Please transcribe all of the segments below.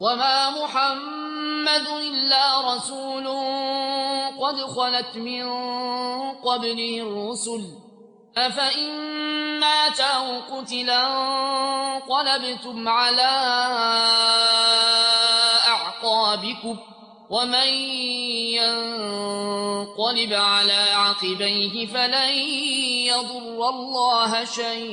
وما محمد إلا رسول قد خلت من قبله الرسل أفإن مات أو قتلا انقلبتم على أعقابكم ومن ينقلب على عقبيه فلن يضر الله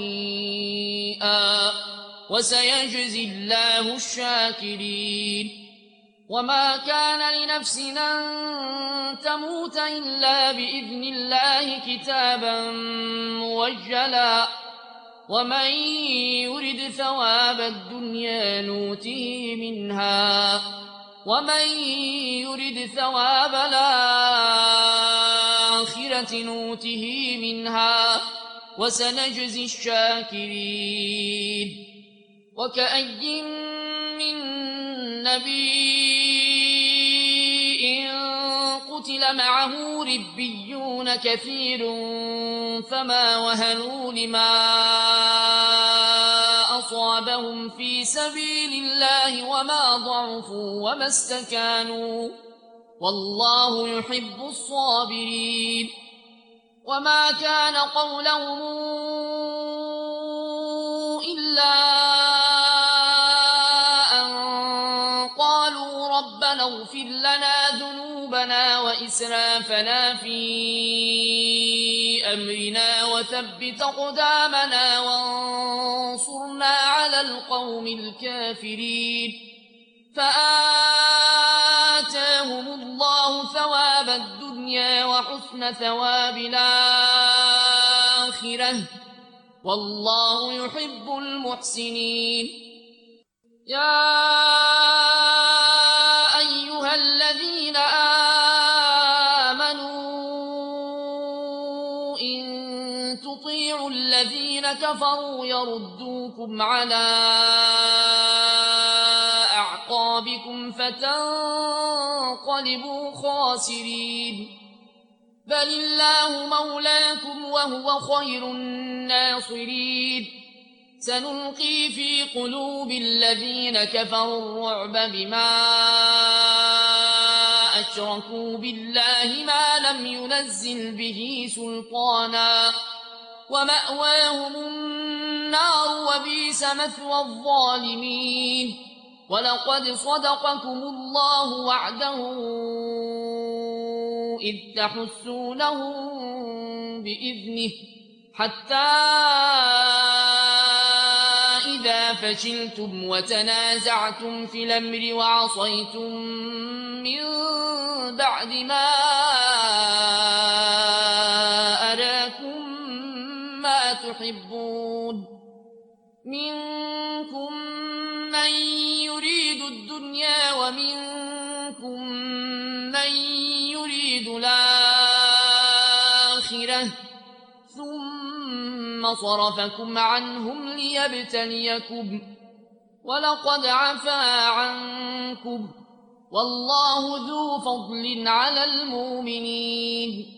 شيئا وسيجزي الله الشاكرين وما كان لنفس أن تموت إلا بإذن الله كتابا موجلا ومن يرد ثواب الدنيا نوته منها ومن يرد ثواب الآخرة نوته منها وسنجزي الشاكرين وكأي من نبي قتل معه ربيون كثير فما وهنوا لما أصابهم في سبيل الله وما ضعفوا وما استكانوا والله يحب الصابرين وما كان قولهم إلا ربنا اغفر لنا ذنوبنا وإسرافنا في أمرنا وثبت أقدامنا وانصرنا على القوم الكافرين فآتاهم الله ثواب الدنيا وحسن ثواب الآخرة والله يحب المحسنين يا أيها الذين آمنوا إن تطيعوا الذين كفروا يردوكم على أعقابكم فتنقلبوا خاسرين بل الله مولاكم وهو خير الناصرين سنلقي في قلوب الذين كفروا الرعب بما أشركوا بالله ما لم ينزل به سلطانا ومأواهم النار وبئس مثوى الظالمين ولقد صدقكم الله وعده إذ تحسونهم بإذنه حتى إذا فشلتم وتنازعتم في الأمر وعصيتم من بعد ما أراكم ما تحبون منكم من يريد الدنيا ومنكم من يريد الآخرة ثم صرفكم عنهم ليبتليكم ولقد عفا عنكم والله ذو فضل على المؤمنين